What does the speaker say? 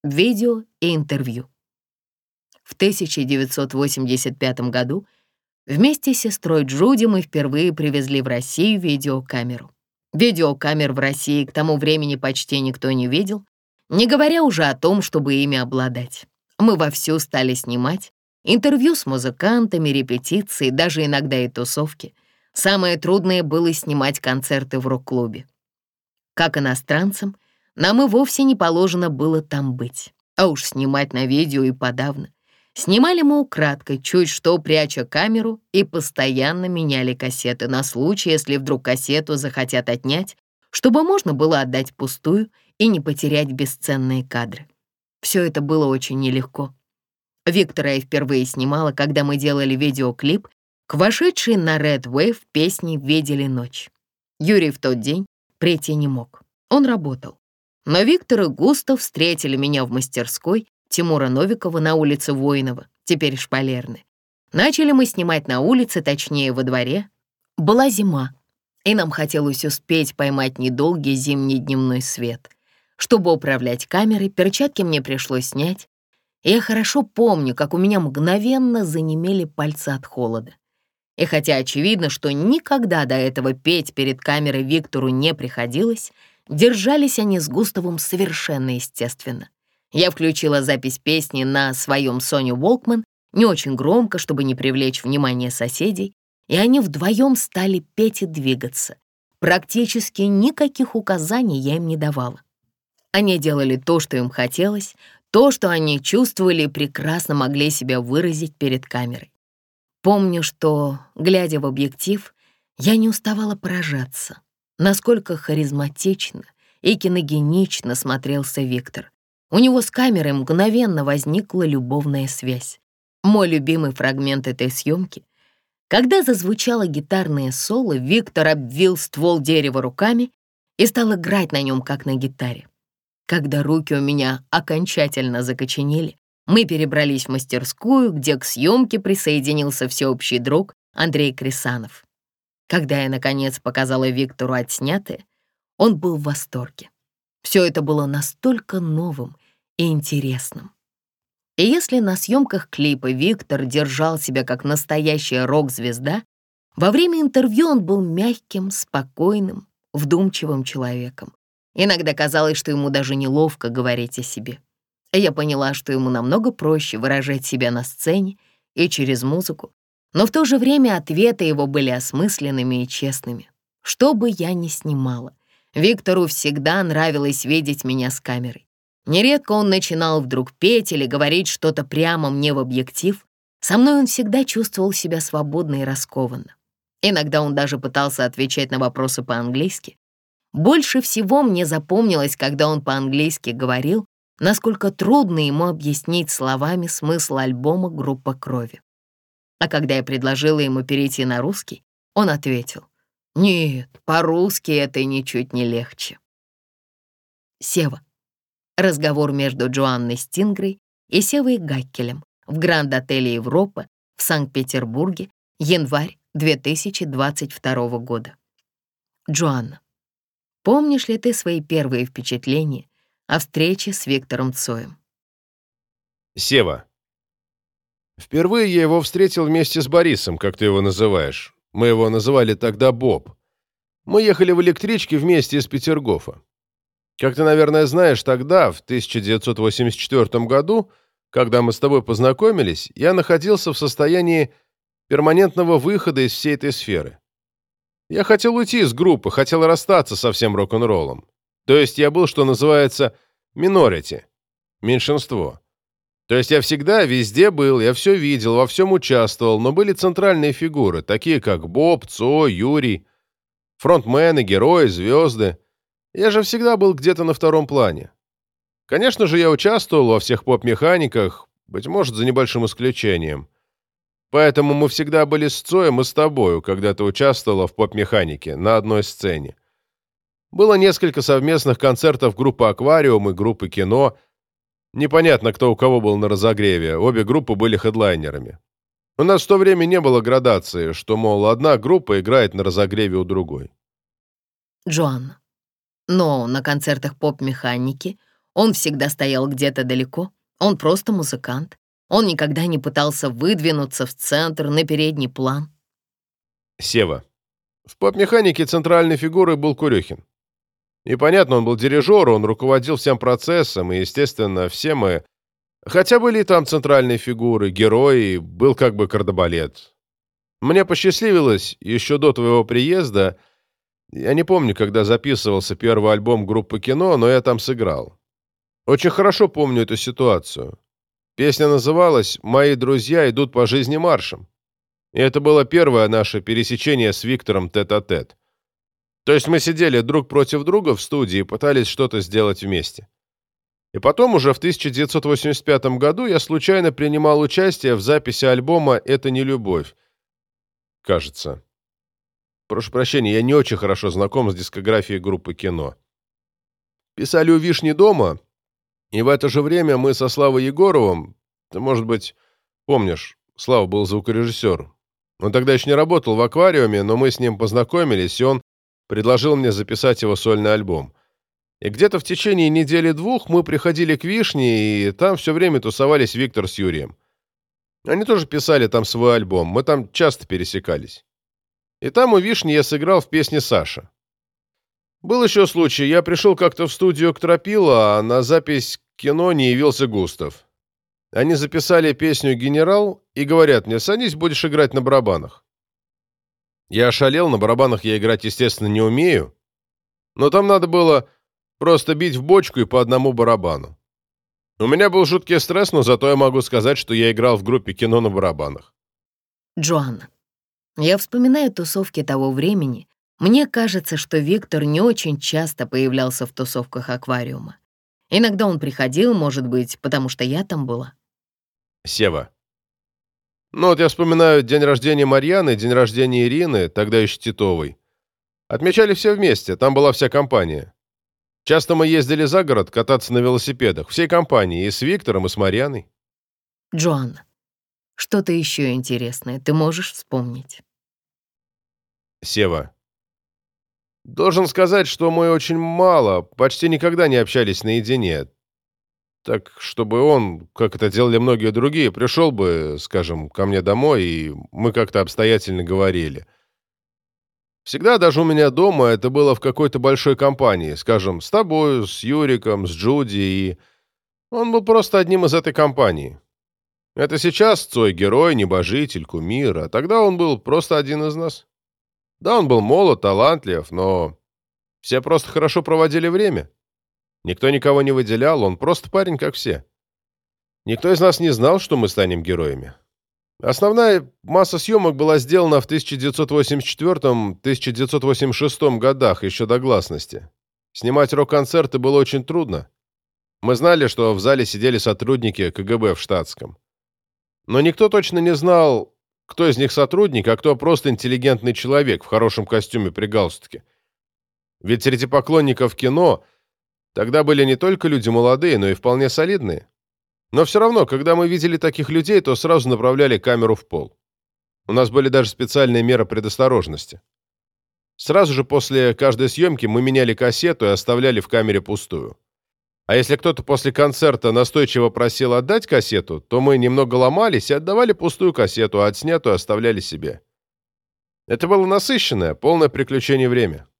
видео и интервью. В 1985 году вместе с сестрой Джуди мы впервые привезли в Россию видеокамеру. Видеокамер в России к тому времени почти никто не видел, не говоря уже о том, чтобы ими обладать. Мы вовсю стали снимать интервью с музыкантами, репетиции, даже иногда и тусовки. Самое трудное было снимать концерты в рок-клубе. Как иностранцам, нам и вовсе не положено было там быть, а уж снимать на видео и подавно. Снимали мы украдкой, чуть что пряча камеру, и постоянно меняли кассеты на случай, если вдруг кассету захотят отнять, чтобы можно было отдать пустую и не потерять бесценные кадры. Все это было очень нелегко. Виктора я впервые снимала, когда мы делали видеоклип к вошедшей на Red Wave песне «Видели ночь». Юрий в тот день прийти не мог. Он работал. Но Виктор и Густав встретили меня в мастерской Тимура Новикова на улице Воинова, теперь Шпалерны. Начали мы снимать на улице, точнее, во дворе. Была зима, и нам хотелось успеть поймать недолгий зимний дневной свет. Чтобы управлять камерой, перчатки мне пришлось снять, и я хорошо помню, как у меня мгновенно занемели пальцы от холода. И хотя очевидно, что никогда до этого петь перед камерой Виктору не приходилось, держались они с Густавом совершенно естественно. Я включила запись песни на своем Sony Walkman, не очень громко, чтобы не привлечь внимание соседей, и они вдвоем стали петь и двигаться. Практически никаких указаний я им не давала. Они делали то, что им хотелось, то, что они чувствовали и прекрасно могли себя выразить перед камерой. Помню, что, глядя в объектив, я не уставала поражаться, насколько харизматично и киногенично смотрелся Виктор. У него с камерой мгновенно возникла любовная связь. Мой любимый фрагмент этой съемки — когда зазвучало гитарное соло, Виктор обвил ствол дерева руками и стал играть на нем, как на гитаре. Когда руки у меня окончательно закоченели, мы перебрались в мастерскую, где к съемке присоединился всеобщий друг Андрей Крисанов. Когда я, наконец, показала Виктору отснятое, он был в восторге. Все это было настолько новым и интересным. И если на съемках клипа Виктор держал себя как настоящая рок-звезда, во время интервью он был мягким, спокойным, вдумчивым человеком. Иногда казалось, что ему даже неловко говорить о себе. Я поняла, что ему намного проще выражать себя на сцене и через музыку, но в то же время ответы его были осмысленными и честными. Что бы я ни снимала, Виктору всегда нравилось видеть меня с камерой. Нередко он начинал вдруг петь или говорить что-то прямо мне в объектив. Со мной он всегда чувствовал себя свободно и раскованно. Иногда он даже пытался отвечать на вопросы по-английски. Больше всего мне запомнилось, когда он по-английски говорил, насколько трудно ему объяснить словами смысл альбома «Группа крови». А когда я предложила ему перейти на русский, он ответил: «Нет, по-русски это ничуть не легче». Сева. Разговор между Джоанной Стингрой и Севой Гаккелем в Гранд-отеле Европа в Санкт-Петербурге, январь 2022 года. Джоанна. Помнишь ли ты свои первые впечатления о встрече с Виктором Цоем? Сева. Впервые я его встретил вместе с Борисом, как ты его называешь. Мы его называли тогда Боб. Мы ехали в электричке вместе из Петергофа. Как ты, наверное, знаешь, тогда, в 1984 году, когда мы с тобой познакомились, я находился в состоянии перманентного выхода из всей этой сферы. Я хотел уйти из группы, хотел расстаться со всем рок-н-роллом. То есть я был, что называется, minority, меньшинство. То есть я всегда везде был, я все видел, во всем участвовал, но были центральные фигуры, такие как Боб, Цой, Юрий, фронтмены, герои, звезды. Я же всегда был где-то на втором плане. Конечно же, я участвовал во всех поп-механиках, быть может, за небольшим исключением. Поэтому мы всегда были с Цоем и с тобою, когда ты участвовала в поп-механике на одной сцене. Было несколько совместных концертов группы «Аквариум» и группы «Кино». Непонятно, кто у кого был на разогреве, обе группы были хедлайнерами. У нас в то время не было градации, что, мол, одна группа играет на разогреве у другой. Джоанна. Но на концертах поп-механики Он всегда стоял где-то далеко. Он просто музыкант. Он никогда не пытался выдвинуться в центр, на передний план. Сева. В поп-механике центральной фигурой был Курехин. И понятно, он был дирижер, он руководил всем процессом, и, естественно, все мы... Хотя были и там центральные фигуры, герои, был как бы кардебалет. Мне посчастливилось, еще до твоего приезда, я не помню, когда записывался первый альбом группы «Кино», но я там сыграл. Очень хорошо помню эту ситуацию. Песня называлась «Мои друзья идут по жизни маршем». И это было первое наше пересечение с Виктором тет-а-тет. То есть мы сидели друг против друга в студии и пытались что-то сделать вместе. И потом уже в 1985 году я случайно принимал участие в записи альбома «Это не любовь». Кажется. Прошу прощения, я не очень хорошо знаком с дискографией группы «Кино». Писали у Вишни дома, и в это же время мы со Славой Егоровым, ты, может быть, помнишь, Слава был звукорежиссер. Он тогда еще не работал в «Аквариуме», но мы с ним познакомились, и он предложил мне записать его сольный альбом. И где-то в течение недели-двух мы приходили к Вишне, и там все время тусовались Виктор с Юрием. Они тоже писали там свой альбом, мы там часто пересекались. И там у Вишни я сыграл в песне «Саша». Был еще случай, я пришел как-то в студию к Тропило, а на запись «Кино» не явился Густав. Они записали песню «Генерал» и говорят мне: «Садись, будешь играть на барабанах». Я ошалел, на барабанах я играть, естественно, не умею, но там надо было просто бить в бочку и по одному барабану. У меня был жуткий стресс, но зато я могу сказать, что я играл в группе «Кино» на барабанах. Джоанна, я вспоминаю тусовки того времени. Мне кажется, что Виктор не очень часто появлялся в тусовках «Аквариума». Иногда он приходил, может быть, потому что я там была. Сева. Ну вот я вспоминаю день рождения Марьяны, день рождения Ирины, тогда еще Титовой. Отмечали все вместе, там была вся компания. Часто мы ездили за город кататься на велосипедах, всей компанией, и с Виктором, и с Марьяной. Джоанна, что-то еще интересное ты можешь вспомнить? Сева. Должен сказать, что мы очень мало, почти никогда не общались наедине. Так, чтобы он, как это делали многие другие, пришел бы, скажем, ко мне домой, и мы как-то обстоятельно говорили. Всегда, даже у меня дома, это было в какой-то большой компании, скажем, с тобой, с Юриком, с Джуди, и он был просто одним из этой компании. Это сейчас Цой герой, небожитель, кумир, а тогда он был просто один из нас. Да, он был молод, талантлив, но все просто хорошо проводили время. Никто никого не выделял, он просто парень, как все. Никто из нас не знал, что мы станем героями. Основная масса съемок была сделана в 1984-1986 годах, еще до гласности. Снимать рок-концерты было очень трудно. Мы знали, что в зале сидели сотрудники КГБ в штатском. Но никто точно не знал, кто из них сотрудник, а кто просто интеллигентный человек в хорошем костюме при галстуке. Ведь среди поклонников «Кино» тогда были не только люди молодые, но и вполне солидные. Но все равно, когда мы видели таких людей, то сразу направляли камеру в пол. У нас были даже специальные меры предосторожности. Сразу же после каждой съемки мы меняли кассету и оставляли в камере пустую. А если кто-то после концерта настойчиво просил отдать кассету, то мы немного ломались и отдавали пустую кассету, а отснятую оставляли себе. Это было насыщенное, полное приключение время.